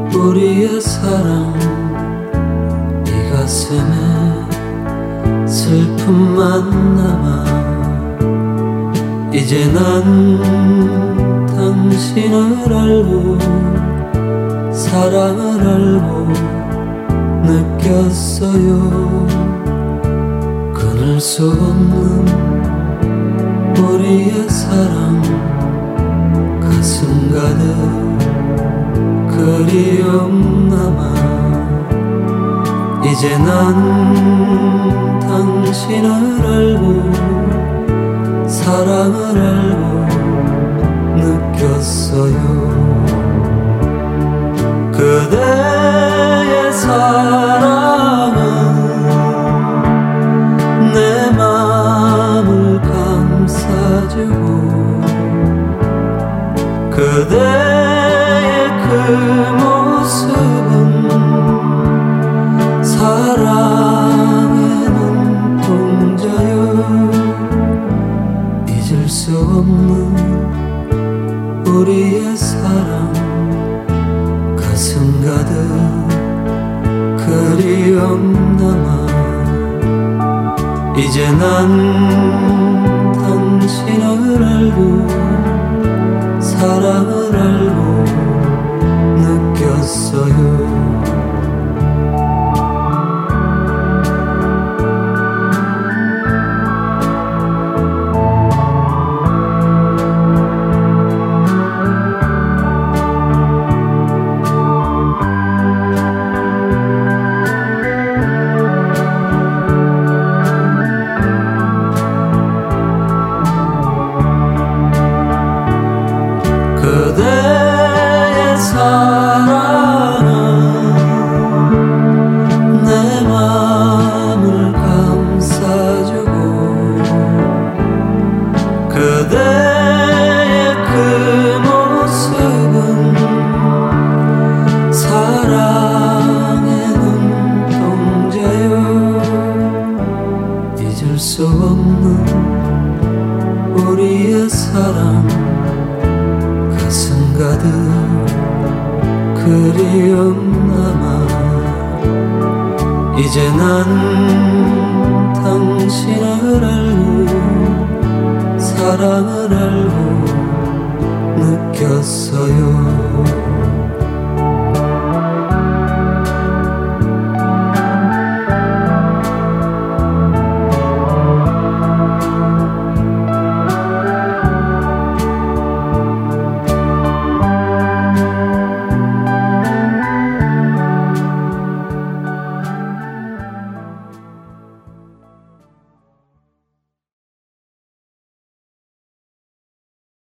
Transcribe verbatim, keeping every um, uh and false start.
우리의 사랑 이 가슴에 슬픔만 남아 이제 난 당신을 알고 사랑을 알고 느꼈어요. 끊을 수 없는 우리의 사랑 가슴 가득 그리움 남아 이제 난 당신을 알고 사랑을 알고 느꼈어요. 그대의 사랑은 내 맘을 감싸주고 그대의 그 모습은 사랑의 눈동자여. 잊을 수 없는 우리의 사랑 가슴 가득 그리움 남아 이제 난 당신을 알고 사랑을 알고 느꼈어요. 그대의 사랑은 내 맘을 감싸주고 그대의 그 모습은 사랑의 눈동자여. 잊을 수 없는 우리의 사랑 가슴 가득 그리움 남아 이제 난 당신을 알고 사랑을 알고 느꼈어요.